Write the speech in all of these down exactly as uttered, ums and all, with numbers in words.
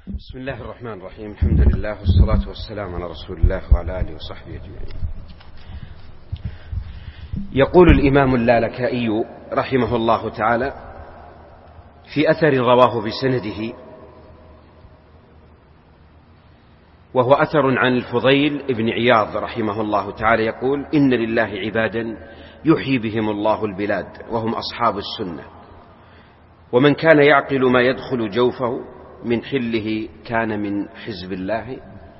بسم الله الرحمن الرحيم. الحمد لله والصلاة والسلام على رسول الله وعلى آله وصحبه أجمعين. يقول الإمام اللالكائي رحمه الله تعالى في أثر رواه بسنده، وهو أثر عن الفضيل بن عياض رحمه الله تعالى، يقول: إن لله عبادا يحيي بهم الله البلاد وهم أصحاب السنة، ومن كان يعقل ما يدخل جوفه من حله كان من حزب الله.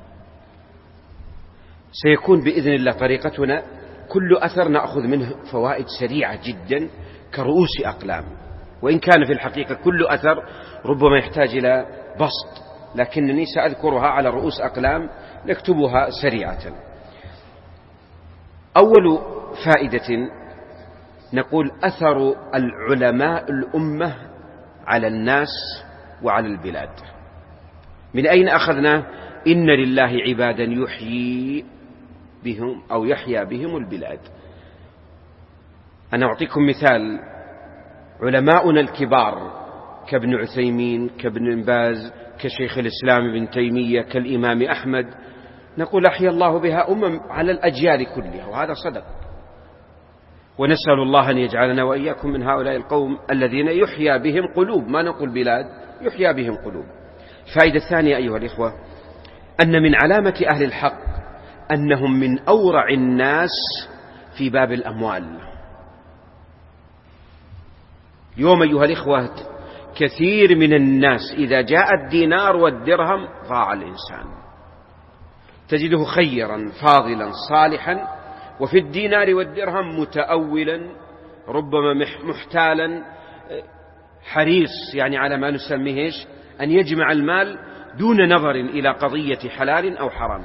سيكون بإذن الله طريقتنا كل أثر نأخذ منه فوائد سريعة جدا كرؤوس أقلام، وإن كان في الحقيقة كل أثر ربما يحتاج إلى بسط، لكنني سأذكرها على رؤوس أقلام نكتبها سريعة. أول فائدة نقول أثر العلماء الأمة على الناس وعلى البلاد. من أين أخذنا إن لله عبادا يحيي بهم أو يحيا بهم البلاد؟ أنا أعطيكم مثال. علماؤنا الكبار كابن عثيمين، كابن باز، كشيخ الإسلام ابن تيمية، كالإمام أحمد، نقول أحيا الله بها أمم على الأجيال كلها، وهذا صدق، ونسأل الله أن يجعلنا وإياكم من هؤلاء القوم الذين يحيا بهم قلوب، ما نقول بلاد، يحيا بهم قلوب. الفائدة الثانية أيها الإخوة أن من علامة أهل الحق أنهم من أورع الناس في باب الأموال. اليوم أيها الإخوة كثير من الناس إذا جاء الدينار والدرهم ضاع الإنسان، تجده خيرا فاضلا صالحا، وفي الدينار والدرهم متأولا، ربما محتالا، حريص يعني على ما نسميه أن يجمع المال دون نظر إلى قضية حلال أو حرام.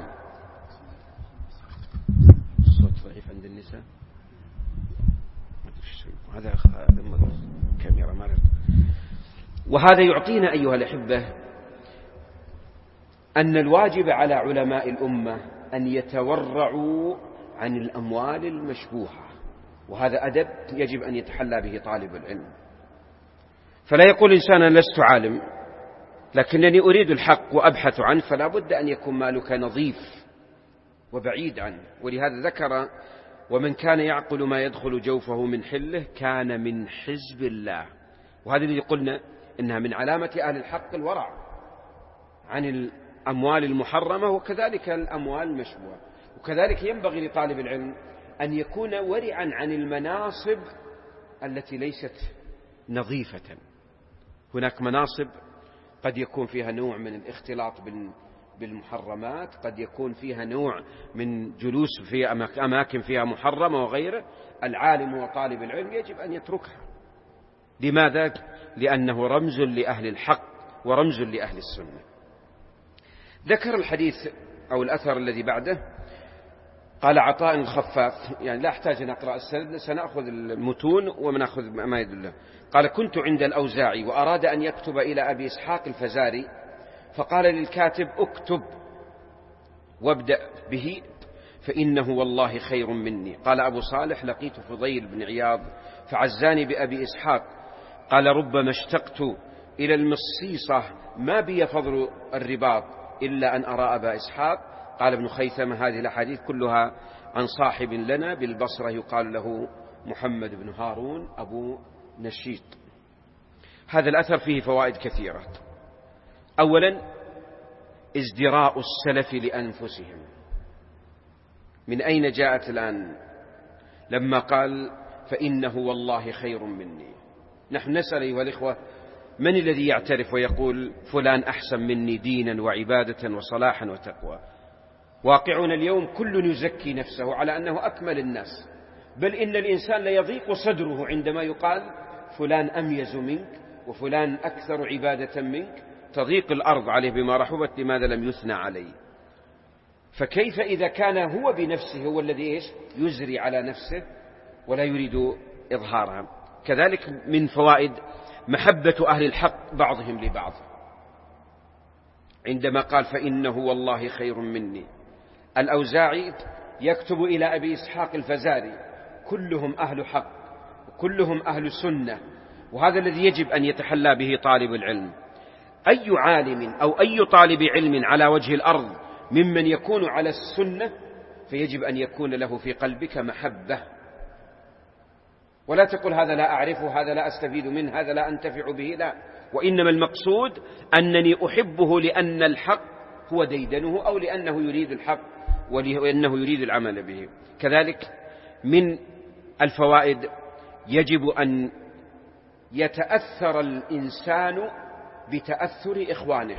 الصوت ضعيف عند النساء، هذا كاميرا ما رد. وهذا يعطينا أيها الأحبة أن الواجب على علماء الأمة أن يتورعوا عن الأموال المشبوهة، وهذا أدب يجب أن يتحلى به طالب العلم. فلا يقول إنسان أنا لست عالم لكنني أريد الحق وأبحث عنه، فلا بد أن يكون مالك نظيف وبعيد عنه. ولهذا ذكر: ومن كان يعقل ما يدخل جوفه من حله كان من حزب الله. وهذا الذي قلنا إنها من علامة أهل الحق الورع عن الأموال المحرمة وكذلك الأموال المشبوهة. وكذلك ينبغي لطالب العلم أن يكون ورعا عن المناصب التي ليست نظيفة. هناك مناصب قد يكون فيها نوع من الاختلاط بالمحرمات، قد يكون فيها نوع من جلوس في أماكن فيها محرمة وغيره. العالم وطالب العلم يجب أن يتركها. لماذا؟ لأنه رمز لأهل الحق ورمز لأهل السنة. ذكر الحديث أو الأثر الذي بعده، قال عطاء الخفاف، يعني لا أحتاج أن أقرأ السند، سنأخذ المتون ونأخذ ما يدله. قال: كنت عند الأوزاعي وأراد أن يكتب إلى أبي إسحاق الفزاري، فقال للكاتب: اكتب وابدأ به فإنه والله خير مني. قال أبو صالح: لقيت فضيل بن عياض فعزاني بأبي إسحاق، قال: ربما اشتقت إلى المصيصة ما بي فضل الرباط إلا أن أرى أبا إسحاق. قال ابن خيثمة: هذه الأحاديث كلها عن صاحب لنا بالبصرة يقال له محمد بن هارون أبو نشيط. هذا الأثر فيه فوائد كثيرة. أولا ازدراء السلف لأنفسهم. من أين جاءت الآن لما قال فإنه والله خير مني؟ نحن نسأل أيها الإخوة: من الذي يعترف ويقول فلان أحسن مني دينا وعبادة وصلاحا وتقوى؟ واقعنا اليوم كل يزكي نفسه على أنه أكمل الناس، بل إن الإنسان ليضيق صدره عندما يقال فلان أميز منك وفلان أكثر عبادة منك، تضيق الأرض عليه بما رحبت، لماذا لم يثنى عليه؟ فكيف إذا كان هو بنفسه هو الذي إيش يزري على نفسه ولا يريد إظهارها؟ كذلك من فوائد محبة أهل الحق بعضهم لبعض، عندما قال فإنه والله خير مني. الأوزاعي يكتب إلى أبي إسحاق الفزاري، كلهم أهل حق وكلهم أهل سنة، وهذا الذي يجب أن يتحلى به طالب العلم. أي عالم أو أي طالب علم على وجه الأرض ممن يكون على السنة فيجب أن يكون له في قلبك محبة، ولا تقول هذا لا أعرفه، هذا لا أستفيد منه، هذا لا أنتفع به، لا، وإنما المقصود أنني أحبه لأن الحق هو ديدنه أو لأنه يريد الحق ولأنه يريد العمل به. كذلك من الفوائد يجب أن يتأثر الإنسان بتأثر إخوانه،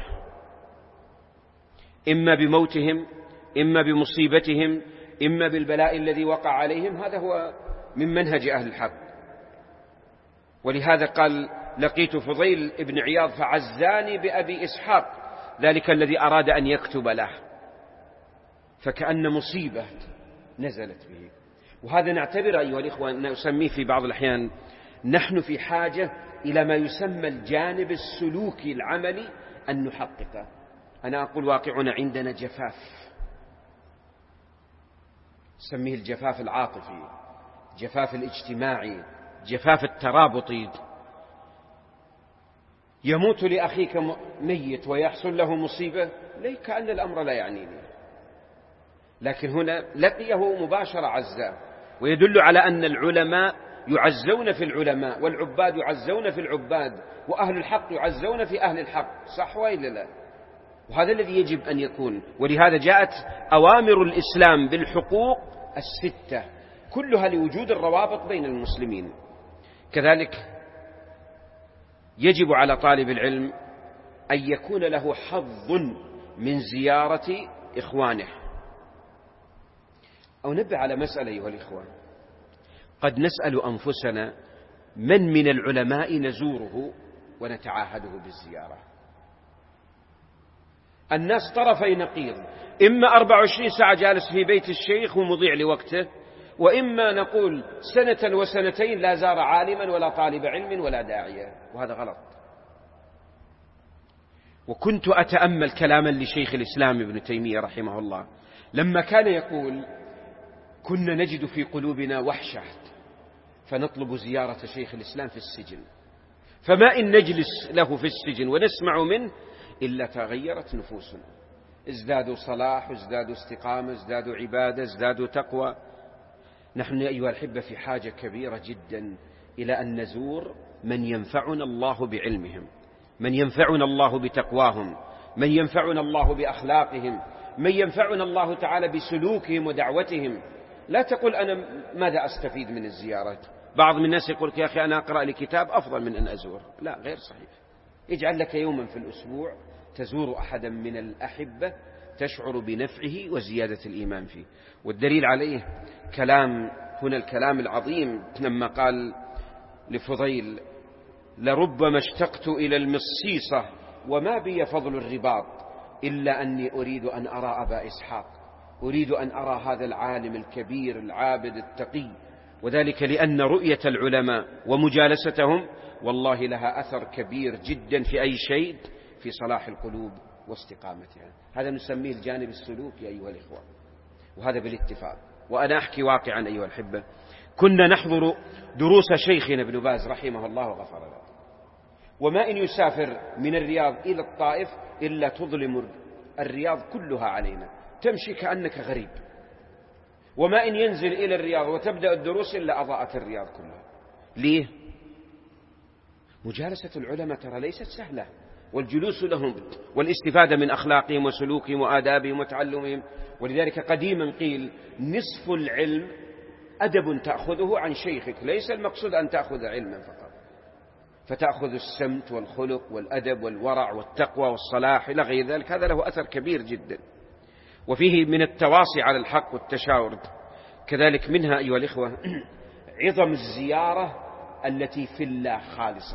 إما بموتهم، إما بمصيبتهم، إما بالبلاء الذي وقع عليهم. هذا هو من منهج أهل الحق. ولهذا قال: لقيت فضيل ابن عياض فعزاني بأبي إسحاق، ذلك الذي أراد أن يكتب له، فكأن مصيبة نزلت به. وهذا نعتبر أيها الإخوة، نسميه في بعض الأحيان نحن في حاجة إلى ما يسمى الجانب السلوكي العملي أن نحققه. أنا أقول واقعنا عندنا جفاف، نسميه الجفاف العاطفي، جفاف الاجتماعي، جفاف الترابطي. يموت لأخيك ميت ويحصل له مصيبة، لي كأن الأمر لا يعنيني، لكن هنا لقيه مباشرة عزاء، ويدل على أن العلماء يعزون في العلماء، والعباد يعزون في العباد، وأهل الحق يعزون في أهل الحق، صح وإلا لا؟ وهذا الذي يجب أن يكون. ولهذا جاءت أوامر الإسلام بالحقوق الستة كلها لوجود الروابط بين المسلمين. كذلك يجب على طالب العلم أن يكون له حظ من زيارة إخوانه. أو نبه على مسألة أيها الإخوان، قد نسأل أنفسنا من من العلماء نزوره ونتعاهده بالزيارة. الناس طرفي نقيض، إما أربع وعشرين ساعة جالس في بيت الشيخ ومضيع لوقته، وإما نقول سنة وسنتين لا زار عالما ولا طالب علم ولا داعية، وهذا غلط. وكنت أتأمل كلاما لشيخ الإسلام ابن تيمية رحمه الله لما كان يقول: كنا نجد في قلوبنا وحشة فنطلب زيارة شيخ الإسلام في السجن، فما إن نجلس له في السجن ونسمع منه إلا تغيرت نفوسنا، ازدادوا صلاح، ازدادوا استقامة، ازدادوا عبادة، ازدادوا تقوى. نحن أيها الأحبة في حاجة كبيرة جدا إلى أن نزور من ينفعنا الله بعلمهم، من ينفعنا الله بتقواهم، من ينفعنا الله بأخلاقهم، من ينفعنا الله تعالى بسلوكهم ودعوتهم. لا تقول أنا ماذا أستفيد من الزيارات. بعض من الناس يقول: يا أخي أنا أقرأ لي كتاب أفضل من أن أزور. لا، غير صحيح. اجعل لك يوما في الأسبوع تزور أحدا من الأحبة تشعر بنفعه وزيادة الإيمان فيه. والدليل عليه كلام هنا الكلام العظيم لما قال لفضيل: لربما اشتقت إلى المصيصة وما بي فضل الرباط إلا أني أريد أن أرى أبا إسحاق، أريد أن أرى هذا العالم الكبير العابد التقي. وذلك لأن رؤية العلماء ومجالستهم والله لها أثر كبير جدا في أي شيء، في صلاح القلوب واستقامتها. هذا نسميه الجانب السلوكي أيها الإخوة، وهذا بالاتفاق. وأنا أحكي واقعا أيها الأحبة، كنا نحضر دروس شيخنا ابن باز رحمه الله وغفر له، وما إن يسافر من الرياض إلى الطائف إلا تظلم الرياض كلها علينا، تمشي كأنك غريب. وما إن ينزل إلى الرياض وتبدأ الدروس إلا أضاءت الرياض كلها. ليه؟ مجالسة العلماء ترى ليست سهلة، والجلوس لهم والاستفادة من أخلاقهم وسلوكهم وآدابهم وتعلمهم. ولذلك قديما قيل: نصف العلم أدب تأخذه عن شيخك. ليس المقصود أن تأخذ علما فقط، فتأخذ السمت والخلق والأدب والورع والتقوى والصلاح إلى غير ذلك. هذا له أثر كبير جدا، وفيه من التواصي على الحق والتشاور. كذلك منها أيها الإخوة عظم الزيارة التي في الله خالصة،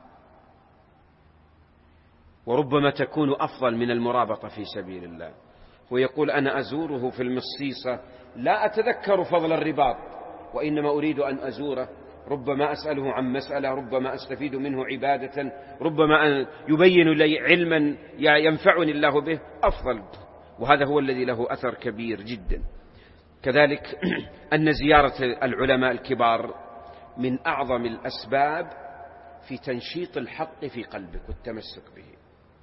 وربما تكون أفضل من المرابطة في سبيل الله. ويقول: أنا أزوره في المصيصة لا أتذكر فضل الرباط، وإنما أريد أن أزوره، ربما أسأله عن مسألة، ربما أستفيد منه عبادة، ربما أن يبين لي علما ينفعني الله به، أفضل. وهذا هو الذي له أثر كبير جدا. كذلك أن زيارة العلماء الكبار من أعظم الأسباب في تنشيط الحق في قلبك والتمسك به.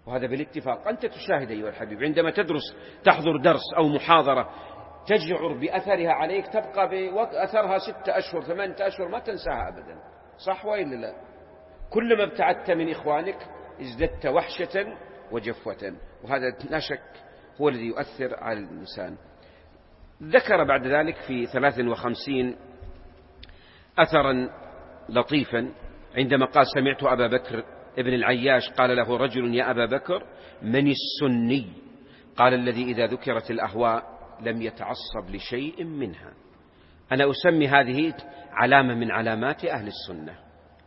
وهذا بالاتفاق. أنت تشاهد أيها الحبيب عندما تدرس تحضر درس أو محاضرة تشعر بأثرها عليك، تبقى بأثرها ستة أشهر ثمانية أشهر ما تنساها أبدا، صح وإلا لا؟ كلما ابتعدت من إخوانك ازددت وحشة وجفوة، وهذا لا شك هو الذي يؤثر على الإنسان. ذكر بعد ذلك في ثلاث وخمسين أثرا لطيفا عندما قال: سمعت أبا بكر ابن العياش قال له رجل: يا أبا بكر من السني؟ قال: الذي إذا ذكرت الأهواء لم يتعصب لشيء منها. أنا أسمي هذه علامة من علامات أهل السنة،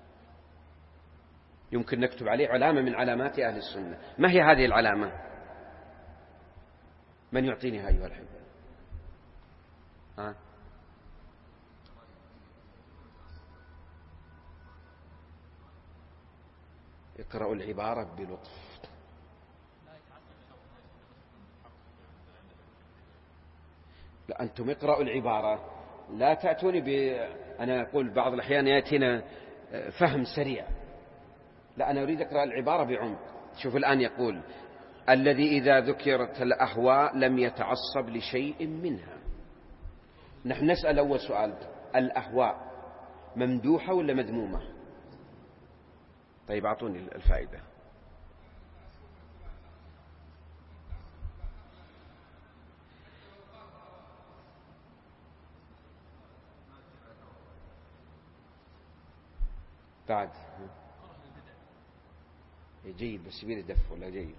يمكن نكتب عليه علامة من علامات أهل السنة. ما هي هذه العلامة؟ من يعطيني أيها الحبيب؟ ها؟ اقرأوا العبارة بلطف. لا، أنتم اقرأوا العبارة، لا تأتوني ب... أنا أقول بعض الأحيان يأتينا فهم سريع، لا، أنا أريد أقرأ العبارة بعمق. شوف الآن يقول: الذي إذا ذكرت الأهواء لم يتعصب لشيء منها. نحن نسأل أول سؤال: الأهواء ممدوحة ولا مذمومة؟ طيب أعطوني الفائدة. بعد جيد، بس يبيل دف ولا جيد.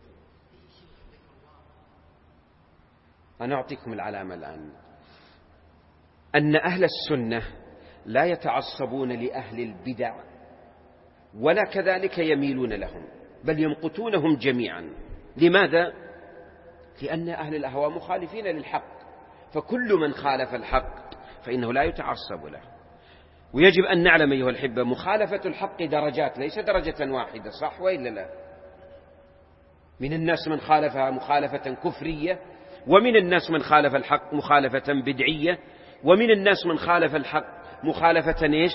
أنا أعطيكم العلامة الآن: أن أهل السنة لا يتعصبون لأهل البدع ولا كذلك يميلون لهم، بل يمقتونهم جميعا. لماذا؟ لأن أهل الأهواء مخالفين للحق، فكل من خالف الحق فإنه لا يتعصب له. ويجب أن نعلم أيها الحبة مخالفة الحق درجات، ليس درجة واحدة، صح وإلا لا؟ من الناس من خالفها مخالفة كفرية، ومن الناس من خالف الحق مخالفة بدعية، ومن الناس من خالف الحق مخالفة إيش؟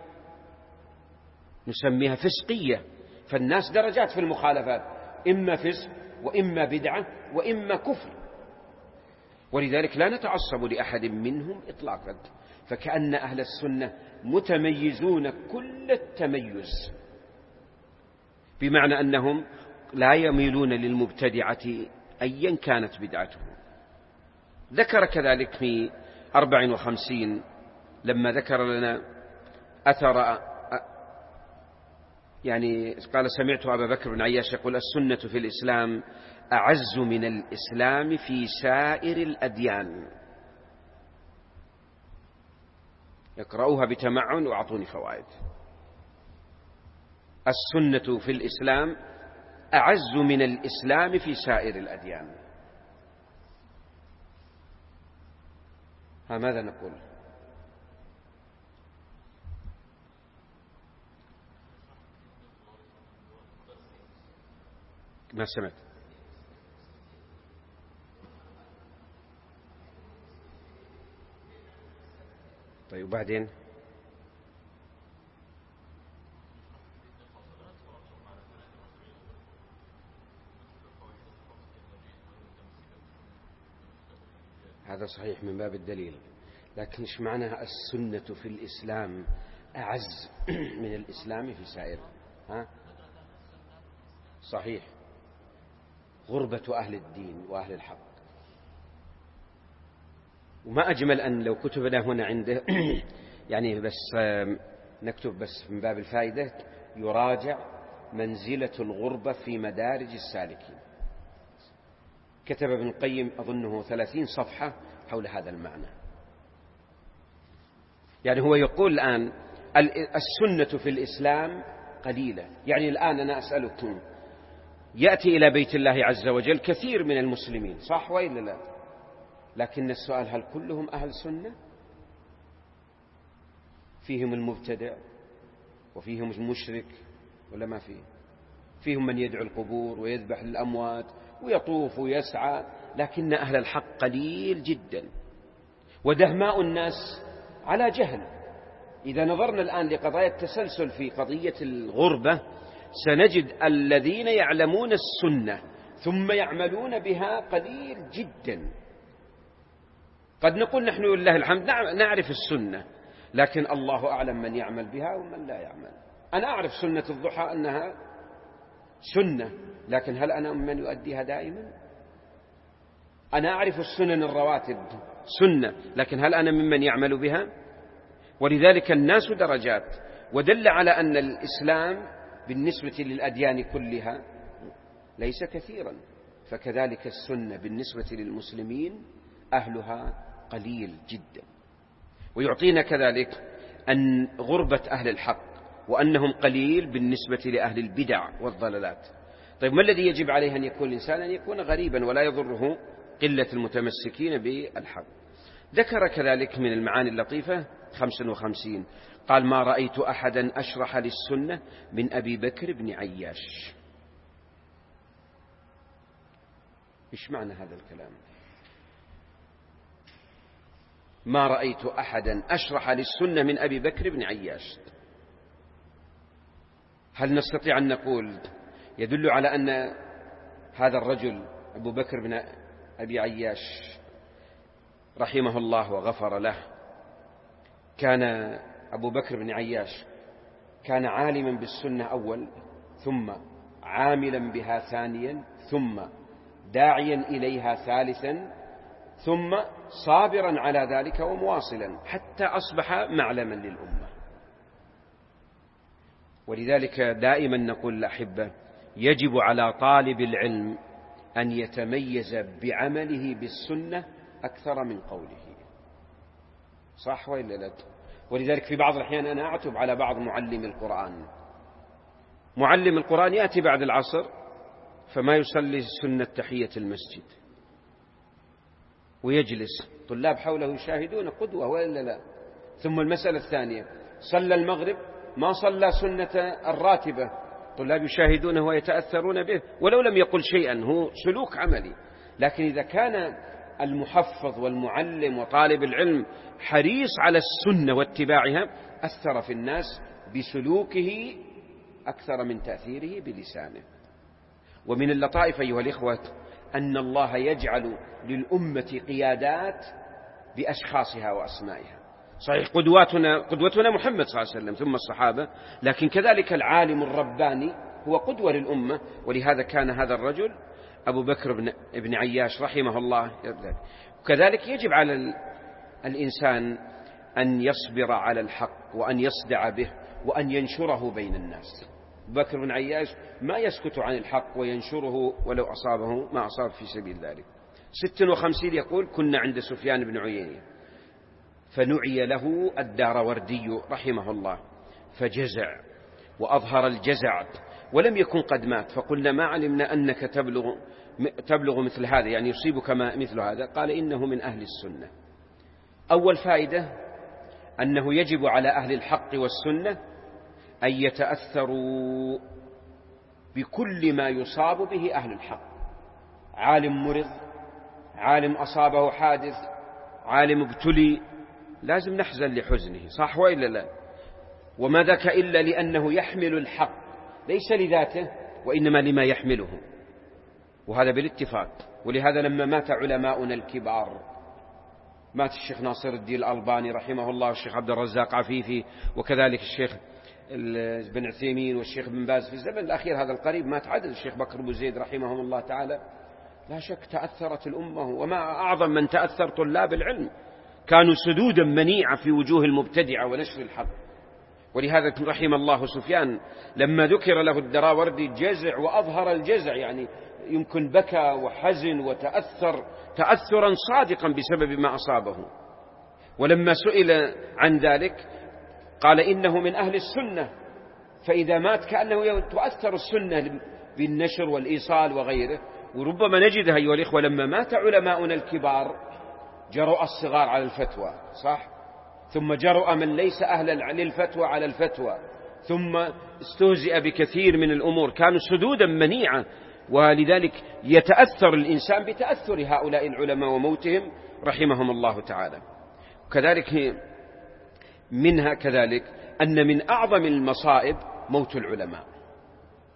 نسميها فسقية. فالناس درجات في المخالفات، إما فسق وإما بدعة وإما كفر، ولذلك لا نتعصب لأحد منهم إطلاقا. فكأن أهل السنة متميزون كل التميز، بمعنى أنهم لا يميلون للمبتدعة أيا كانت بدعتهم. ذكر كذلك في أربع وخمسين لما ذكر لنا أثر، يعني قال: سمعت أبا بكر بن عياش يقول: السنة في الإسلام أعز من الإسلام في سائر الأديان. يقرأوها بتمعن وأعطوني فوائد. السنة في الإسلام أعز من الإسلام في سائر الأديان. ها ماذا نقول؟ ما سمعت. طيب وبعدين؟ هذا صحيح من باب الدليل، لكن ايش معنى السنة في الإسلام أعز من الإسلام في سائره؟ ها؟ صحيح، غربة أهل الدين وأهل الحق. وما أجمل أن لو كتبنا هنا عنده يعني بس نكتب بس من باب الفائدة: يراجع منزلة الغربة في مدارج السالكين. كتب ابن القيم أظنه ثلاثين صفحة حول هذا المعنى. يعني هو يقول الآن السنة في الإسلام قليلة. يعني الآن أنا أسألكم: يأتي إلى بيت الله عز وجل كثير من المسلمين، صح وإلا لا؟ لكن السؤال: هل كلهم أهل سنة؟ فيهم المبتدع وفيهم المشرك ولا ما فيه؟ فيهم من يدعو القبور ويذبح للأموات ويطوف ويسعى، لكن أهل الحق قليل جدا، ودهماء الناس على جهل. إذا نظرنا الآن لقضايا التسلسل في قضية الغربة، سنجد الذين يعلمون السنة ثم يعملون بها قليل جدا. قد نقول نحن لله الحمد نعرف السنة، لكن الله أعلم من يعمل بها ومن لا يعمل. أنا أعرف سنة الضحى أنها سنة، لكن هل أنا من يؤديها دائما؟ أنا أعرف السنن الرواتب سنة، لكن هل أنا ممن يعمل بها؟ ولذلك الناس درجات، ودل على أن الإسلام بالنسبة للأديان كلها ليس كثيرا، فكذلك السنة بالنسبة للمسلمين أهلها قليل جدا. ويعطينا كذلك أن غربة أهل الحق وأنهم قليل بالنسبة لأهل البدع والضلالات. طيب ما الذي يجب عليه أن يكون الإنسان؟ أن يكون غريبا ولا يضره قلة المتمسكين بالحق. ذكر كذلك من المعاني اللطيفة خمسة وخمسين، قال: ما رأيت أحدا أشرح للسنة من أبي بكر بن عياش. إيش معنى هذا الكلام؟ ما رأيت أحدا أشرح للسنة من أبي بكر بن عياش. هل نستطيع أن نقول يدل على أن هذا الرجل أبو بكر بن أبي عياش رحمه الله وغفر له، كان أبو بكر بن عياش كان عالما بالسنة أول، ثم عاملا بها ثانيا، ثم داعيا إليها ثالثا، ثم صابرا على ذلك ومواصلا حتى أصبح معلما للأمة. ولذلك دائما نقول الأحبة يجب على طالب العلم أن يتميز بعمله بالسنة أكثر من قوله، صح وإلا لا؟ ولذلك في بعض الأحيان أنا أعتب على بعض معلم القرآن. معلم القرآن يأتي بعد العصر فما يصلي سنة تحية المسجد، ويجلس طلاب حوله يشاهدون قدوة وإلا لا. ثم المسألة الثانية، صلى المغرب ما صلى سنة الراتبة، طلاب يشاهدونه ويتأثرون به ولو لم يقل شيئا، هو سلوك عملي. لكن إذا كان المحفظ والمعلم وطالب العلم حريص على السنة واتباعها، أثر في الناس بسلوكه أكثر من تأثيره بلسانه. ومن اللطائف أيها الإخوة أن الله يجعل للأمة قيادات بأشخاصها وأسمائها. صحيح قدواتنا قدوتنا محمد صلى الله عليه وسلم ثم الصحابة، لكن كذلك العالم الرباني هو قدوة للأمة. ولهذا كان هذا الرجل أبو بكر بن, بن عياش رحمه الله. وكذلك يجب على الإنسان أن يصبر على الحق وأن يصدع به وأن ينشره بين الناس. أبو بكر بن عياش ما يسكت عن الحق وينشره ولو أصابه ما أصاب في سبيل ذلك. ست وخمسين يقول: كنا عند سفيان بن عيينة فنعي له الداروردي رحمه الله فجزع وأظهر الجزع ولم يكن قد مات، فقلنا: ما علمنا أنك تبلغ, تبلغ مثل هذا، يعني يصيبك مثل هذا. قال: إنه من أهل السنة. أول فائدة أنه يجب على أهل الحق والسنة أن يتأثروا بكل ما يصاب به أهل الحق. عالم مرض، عالم أصابه حادث، عالم ابتلي، لازم نحزن لحزنه، صح وإلا لا؟ وما ذاك إلا لأنه يحمل الحق ليس لذاته وإنما لما يحمله، وهذا بالاتفاق. ولهذا لما مات علماؤنا الكبار، مات الشيخ ناصر الدين الألباني رحمه الله، والشيخ عبد الرزاق عفيفي، وكذلك الشيخ بن عثيمين والشيخ بن باز في الزمن الأخير هذا القريب مات عدد، الشيخ بكر أبو زيد رحمهم الله تعالى. لا شك تأثرت الأمة، وما أعظم من تأثر طلاب العلم، كانوا سدودا منيعة في وجوه المبتدعة ونشر الحق. ولهذا رحم الله سفيان لما ذكر له الدراوردي جزع وأظهر الجزع، يعني يمكن بكى وحزن وتأثر تأثرا صادقا بسبب ما أصابه. ولما سئل عن ذلك قال: إنه من أهل السنة، فإذا مات كأنه تؤثر السنة بالنشر والإيصال وغيره. وربما نجدها أيها الإخوة لما مات علماؤنا الكبار جرؤ الصغار على الفتوى، صح؟ ثم جرؤ من ليس أهلا للفتوى على الفتوى، ثم استهزئ بكثير من الأمور، كانوا سدودا منيعا. ولذلك يتأثر الإنسان بتأثر هؤلاء العلماء وموتهم رحمهم الله تعالى. وكذلك منها كذلك أن من أعظم المصائب موت العلماء.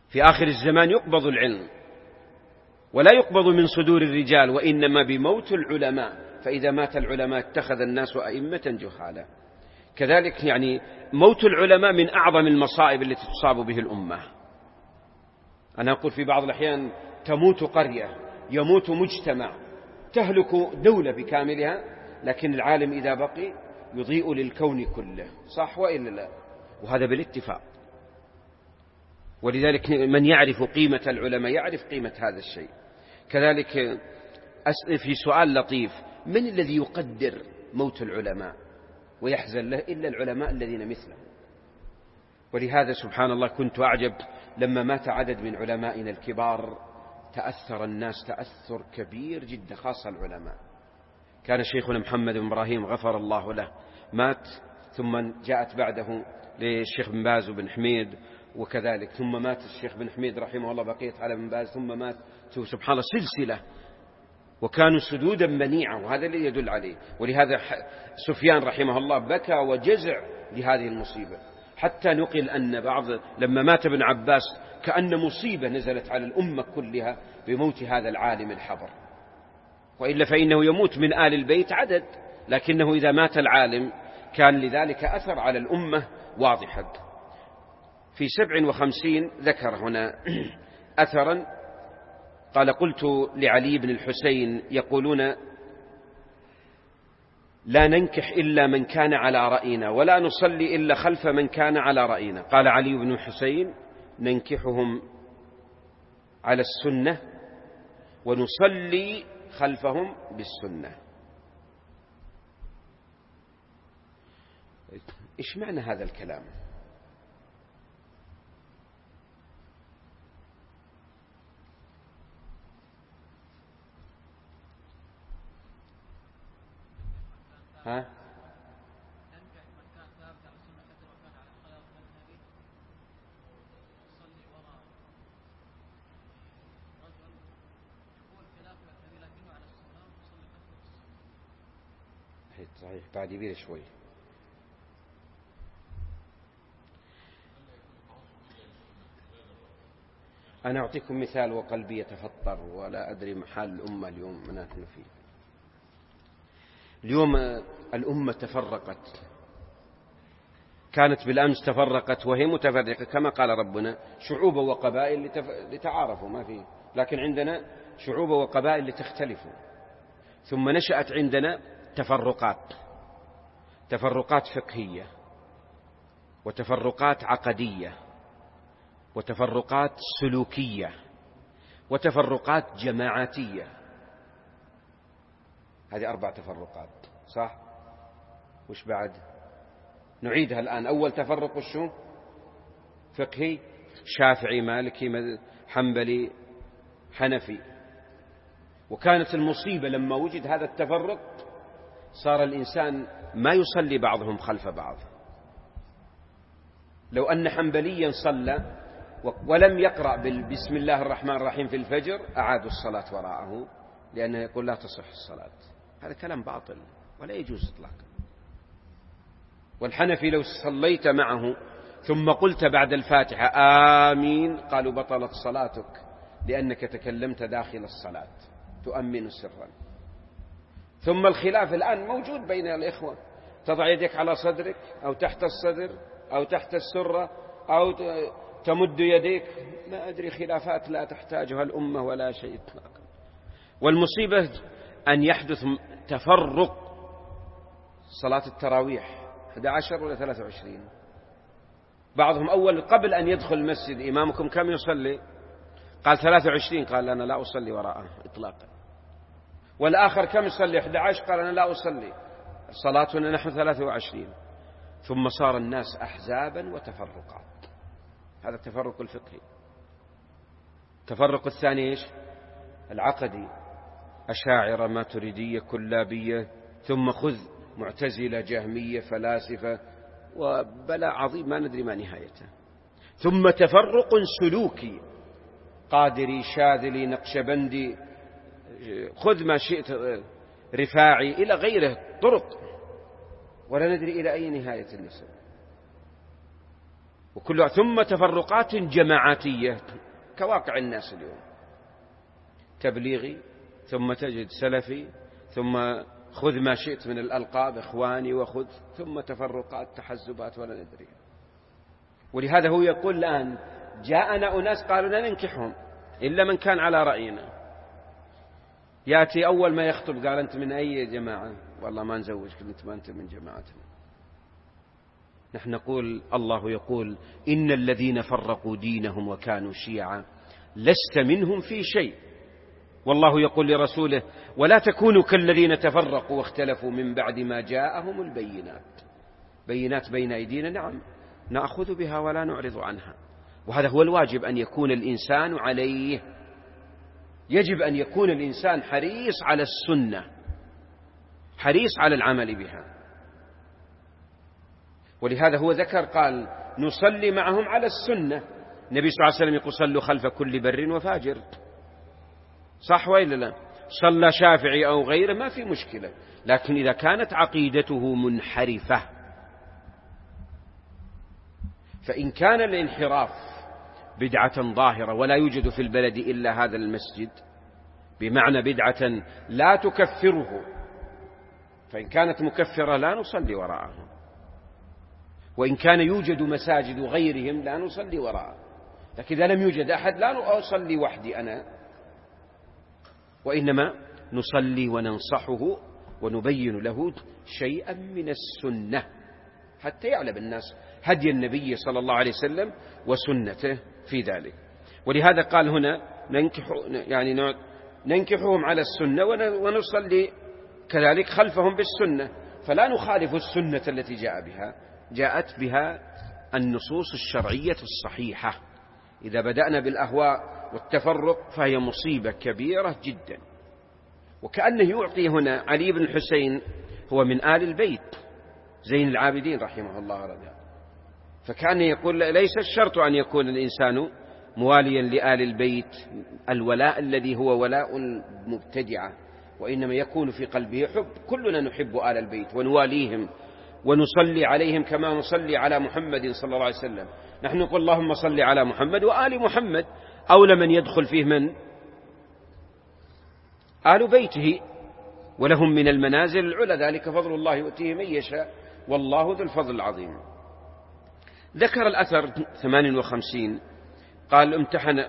في آخر الزمان يقبض العلم، ولا يقبض من صدور الرجال، وإنما بموت العلماء، فإذا مات العلماء اتخذ الناس أئمة جهالا. كذلك يعني موت العلماء من أعظم المصائب التي تصاب به الأمة. أنا أقول في بعض الأحيان تموت قرية، يموت مجتمع، تهلك دولة بكاملها، لكن العالم إذا بقي يضيء للكون كله، صح وإلا لا؟ وهذا بالاتفاق. ولذلك من يعرف قيمة العلماء يعرف قيمة هذا الشيء. كذلك في سؤال لطيف: من الذي يقدر موت العلماء ويحزن له إلا العلماء الذين مثله؟ ولهذا سبحان الله كنت أعجب لما مات عدد من علمائنا الكبار، تأثر الناس تأثر كبير جدا، خاصة العلماء. كان شيخنا محمد بن إبراهيم غفر الله له مات، ثم جاءت بعده للشيخ بن باز وبن حميد، وكذلك ثم مات الشيخ بن حميد رحمه الله، بقيت على بن باز، ثم مات، سبحان الله سلسلة، وكانوا سدودا منيعا، وهذا اللي يدل عليه. ولهذا سفيان رحمه الله بكى وجزع لهذه المصيبة، حتى نقل أن بعض لما مات ابن عباس كأن مصيبة نزلت على الأمة كلها بموت هذا العالم الحبر، وإلا فإنه يموت من آل البيت عدد، لكنه إذا مات العالم كان لذلك أثر على الأمة واضحا. في سبع وخمسين ذكر هنا أثرا قال: قلت لعلي بن الحسين: يقولون لا ننكح إلا من كان على رأينا، ولا نصلي إلا خلف من كان على رأينا. قال علي بن الحسين: ننكحهم على السنة ونصلي خلفهم بالسنة. إيش معنى هذا الكلام؟ ها؟ صحيح، بعد يبير شوي. أنا أعطيكم مثال وقلبي يتفطر ولا أدري محال الأمة اليوم نحن فيه. اليوم الأمة تفرقت، كانت بالأمس تفرقت وهي متفرقة كما قال ربنا: شعوب وقبائل لتعارفوا، ما فيه، لكن عندنا شعوب وقبائل لتختلفوا. ثم نشأت عندنا تفرقات، تفرقات فقهية، وتفرقات عقدية، وتفرقات سلوكية، وتفرقات جماعاتية. هذه أربع تفرقات، صح؟ وش بعد؟ نعيدها الآن. أول تفرق الشو؟ فقهي، شافعي، مالكي، حنبلي، حنفي. وكانت المصيبة لما وجد هذا التفرق صار الإنسان ما يصلي بعضهم خلف بعض. لو أن حنبليا صلى ولم يقرأ بسم الله الرحمن الرحيم في الفجر أعادوا الصلاة وراءه، لأنه يقول لا تصح الصلاة. هذا كلام باطل ولا يجوز إطلاقا. والحنفي لو صليت معه ثم قلت بعد الفاتحة آمين قالوا بطلت صلاتك، لأنك تكلمت داخل الصلاة تؤمن سرا. ثم الخلاف الآن موجود بين الإخوة: تضع يدك على صدرك أو تحت الصدر أو تحت السرة أو تمد يديك، ما أدري، خلافات لا تحتاجها الأمة ولا شيء إطلاقا. والمصيبة أن يحدث تفرق. صلاة التراويح أحد عشر ولا ثلاثة وعشرين؟ بعضهم أول قبل أن يدخل المسجد: إمامكم كم يصلي؟ قال ثلاثة وعشرين، قال أنا لا أصلي وراءه إطلاقا. والآخر كم يصلي؟ أحد عشر، قال أنا لا أصلي، صلاتنا نحن ثلاثة وعشرين. ثم صار الناس أحزابا وتفرقات. هذا التفرق الفقهي. التفرق الثاني إيش؟ العقدي: أشاعرة، ماتريدية، كلابية، ثم خذ معتزلة، جهمية، فلاسفة، وبلاء عظيم ما ندري ما نهايته. ثم تفرق سلوكي: قادري، شاذلي، نقشبندي، خذ ما شئت، رفاعي، إلى غيره طرق، ولا ندري إلى أي نهاية النسب. وكل ثم تفرقات جماعاتية كواقع الناس اليوم، تبليغي ثم تجد سلفي ثم خذ ما شئت من الألقاب إخواني وخذ، ثم تفرقات تحزبات ولا ندري. ولهذا هو يقول الآن جاءنا أناس قالوا لا ننكحهم إلا من كان على رأينا. يأتي أول ما يخطب قال أنت من أي جماعة؟ والله ما نزوجك أنت ما أنت من جماعتنا. نحن نقول الله يقول إن الذين فرقوا دينهم وكانوا شيعا لست منهم في شيء، والله يقول لرسوله ولا تكونوا كالذين تفرقوا واختلفوا من بعد ما جاءهم البينات. بينات بين أيدينا، نعم نأخذ بها ولا نعرض عنها، وهذا هو الواجب أن يكون الإنسان عليه. يجب أن يكون الإنسان حريص على السنة، حريص على العمل بها. ولهذا هو ذكر قال نصلي معهم على السنة. النبي صلى الله عليه وسلم يقول صلوا خلف كل بر وفاجر، صح وإلا لا؟ صلى شافعي أو غيره ما في مشكلة، لكن إذا كانت عقيدته منحرفة، فإن كان الانحراف بدعة ظاهرة ولا يوجد في البلد إلا هذا المسجد، بمعنى بدعة لا تكفره، فإن كانت مكفرة لا نصلي وراءهم، وإن كان يوجد مساجد غيرهم لا نصلي وراءه. لكن إذا لم يوجد أحد لا أصلي وحدي أنا، وإنما نصلي وننصحه ونبين له شيئا من السنة حتى يعلم الناس هدي النبي صلى الله عليه وسلم وسنته في ذلك. ولهذا قال هنا ننكح يعني ننكحهم على السنة ونصلي كذلك خلفهم بالسنة، فلا نخالف السنة التي جاء بها جاءت بها النصوص الشرعية الصحيحة. إذا بدأنا بالأهواء والتفرق فهي مصيبة كبيرة جدا. وكأنه يعطي هنا علي بن الحسين هو من آل البيت زين العابدين رحمه الله رضي، فكان يقول ليس الشرط أن يكون الإنسان مواليا لآل البيت الولاء الذي هو ولاء المبتدعة، وإنما يكون في قلبه حب. كلنا نحب آل البيت ونواليهم ونصلي عليهم كما نصلي على محمد صلى الله عليه وسلم. نحن نقول اللهم صل على محمد وآل محمد، أولى من يدخل فيه من آل بيته، ولهم من المنازل العلى، ذلك فضل الله يؤتيه من يشاء والله ذو الفضل العظيم. ذكر الأثر ثمانية وخمسين قال امتحن،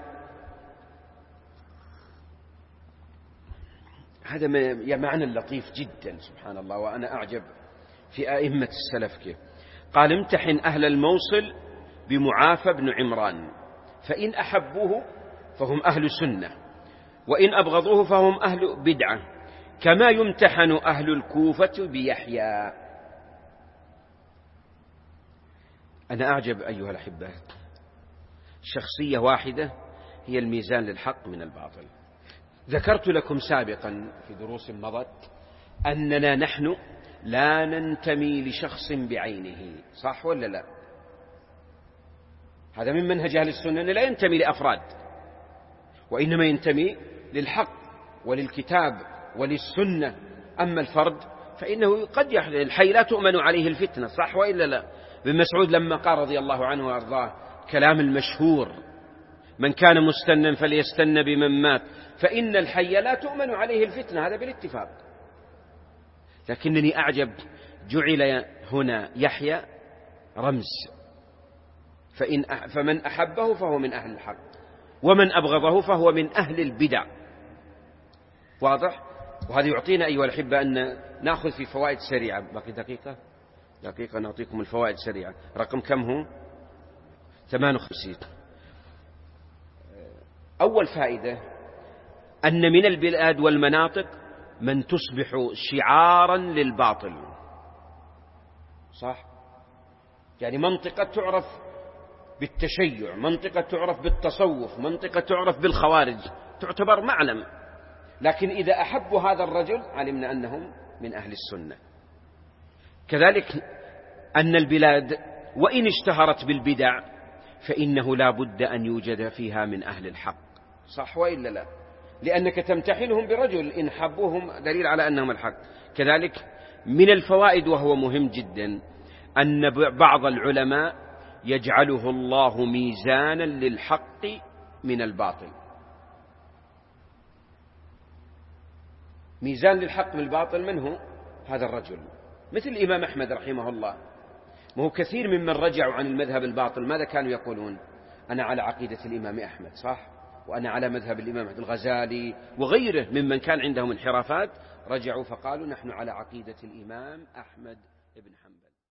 هذا معنى لطيف جدا سبحان الله، وأنا أعجب في أئمة السلف كيف قال امتحن أهل الموصل بمعافى بن عمران، فإن أحبوه فهم أهل سنة، وإن أبغضوه فهم أهل بدعة، كما يمتحن أهل الكوفة بيحيى. أنا أعجب أيها الأحبة، شخصية واحدة هي الميزان للحق من الباطل. ذكرت لكم سابقا في دروس مضت أننا نحن لا ننتمي لشخص بعينه، صح ولا لا؟ هذا من منهج أهل السنة، لا ينتمي لأفراد، وإنما ينتمي للحق وللكتاب وللسنة. أما الفرد فإنه قد يحدث، الحي لا تؤمن عليه الفتنة، صح وإلا لا؟ بن مسعود لما قال رضي الله عنه وأرضاه كلام المشهور من كان مستنا فليستن بمن مات فإن الحي لا تؤمن عليه الفتنة، هذا بالاتفاق. لكنني أعجب جعل هنا يحيى رمز، فإن فمن أحبه فهو من أهل الحق، ومن أبغضه فهو من أهل البدع. واضح؟ وهذا يعطينا أيها الأحبة أن نأخذ في فوائد سريعة. باقي دقيقة دقيقة نعطيكم الفوائد سريعة. رقم كم هو؟ ثمانية وخمسين. أول فائدة أن من البلاد والمناطق من تصبح شعارا للباطل، صح؟ يعني منطقة تعرف بالتشيع، منطقة تعرف بالتصوف، منطقة تعرف بالخوارج، تعتبر معلم. لكن إذا أحبوا هذا الرجل علمنا أنهم من أهل السنة. كذلك أن البلاد وإن اشتهرت بالبدع فإنه لا بد أن يوجد فيها من أهل الحق، صح وإلا لا؟ لأنك تمتحنهم برجل إن حبوهم دليل على أنهم الحق. كذلك من الفوائد وهو مهم جدا أن بعض العلماء يجعله الله ميزانا للحق من الباطل. ميزان للحق من الباطل من هو هذا الرجل؟ مثل الإمام أحمد رحمه الله. ما هو كثير ممن رجعوا عن المذهب الباطل ماذا كانوا يقولون؟ أنا على عقيدة الإمام أحمد، صح، وأنا على مذهب الإمام الغزالي وغيره ممن كان عندهم انحرافات، رجعوا فقالوا نحن على عقيدة الإمام أحمد بن حنبل.